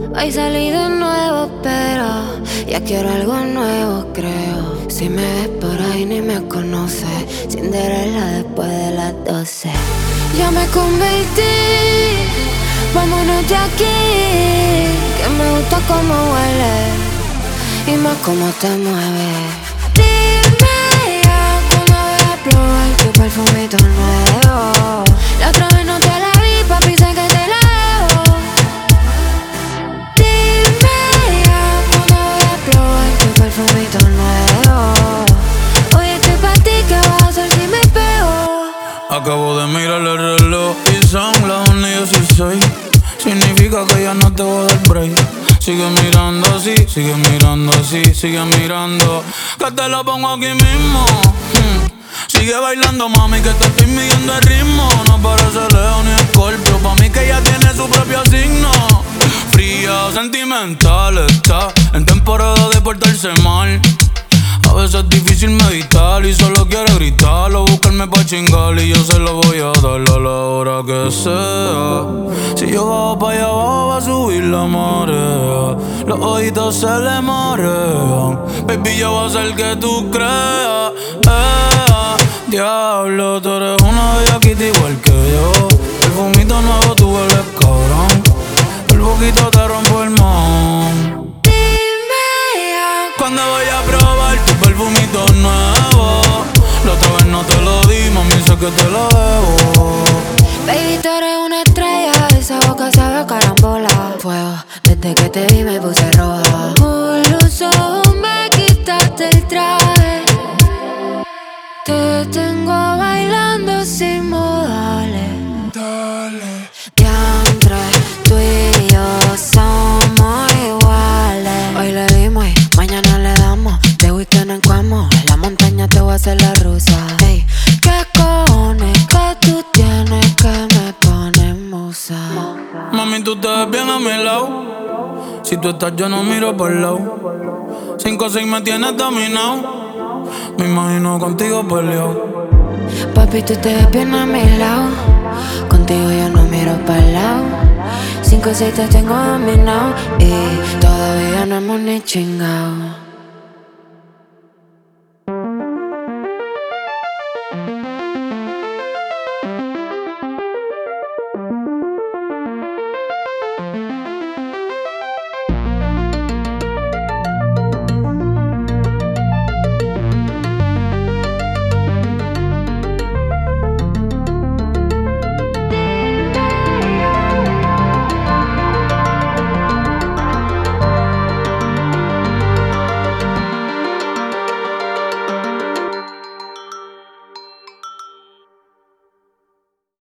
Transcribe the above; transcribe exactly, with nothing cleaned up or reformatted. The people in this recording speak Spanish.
Hoy salí de nuevo, pero ya quiero algo nuevo, creo. Si me ves por ahí ni me conoces, Cinderella después de las doce. Ya me convertí, vámonos de aquí, que me gusta cómo huele y más cómo te mueves. Dime ya cuando voy a probar tu perfumito nuevo. La otra vez no te la vi, papi, sé que te la debo. Dime ya cuando voy a probar tu perfumito nuevo. Hoy estoy pa' ti, ¿qué vas a hacer si me pego? Acabo de mirar el reloj y son las una y dieciséis. Significa que ya no te voy a dar break. Sigue mirando así, sigue mirando así, sigue mirando, que te lo pongo aquí mismo. hmm. Sigue bailando, mami, que te estoy midiendo el ritmo. No parece Leo ni Scorpio, pa' mí que ella tiene su propio signo. Fría, sentimental, está en temporada de portarse mal. A veces es difícil meditar y solo quiere gritar o buscarme pa' chingar, y yo se lo voy a dar a la hora que sea. Si yo bajo pa' allá abajo va a subir la marea. Los ojitos se le marean. Baby, yo voy a hacer que tú creas. eh, Diablo, tú eres una bellaquita igual que yo. El fumito nuevo tú hueles cabrón. El poquito te rompo el mom. Cuando voy a probar tu perfumito nuevo. La otra vez no te lo di, mami, sé que te lo debo. Baby, tú eres una estrella, esa boca sabe a carambola. Fuego, desde que te vi me puse roja. Por los ojos me quitaste el traje. Te tengo bailando sin modales. Dale. Diantre, tú y yo somos iguales. Hoy le dimos y mañana le damos. De weekend en Cuamo, en la montaña te voy a hacer la rusa. Ey, ¿qué cojones que tú tienes que me pones musa? Mami, tú te ves bien a mi lado. Si tú estás yo no miro por el lado. Cinco o seis me tienes dominado. Me imagino contigo peleado. Papi, tú te ves bien a mi lado. Contigo yo no miro para el lado. Cinco o seis te tengo dominado y todavía no hemos ni chingado.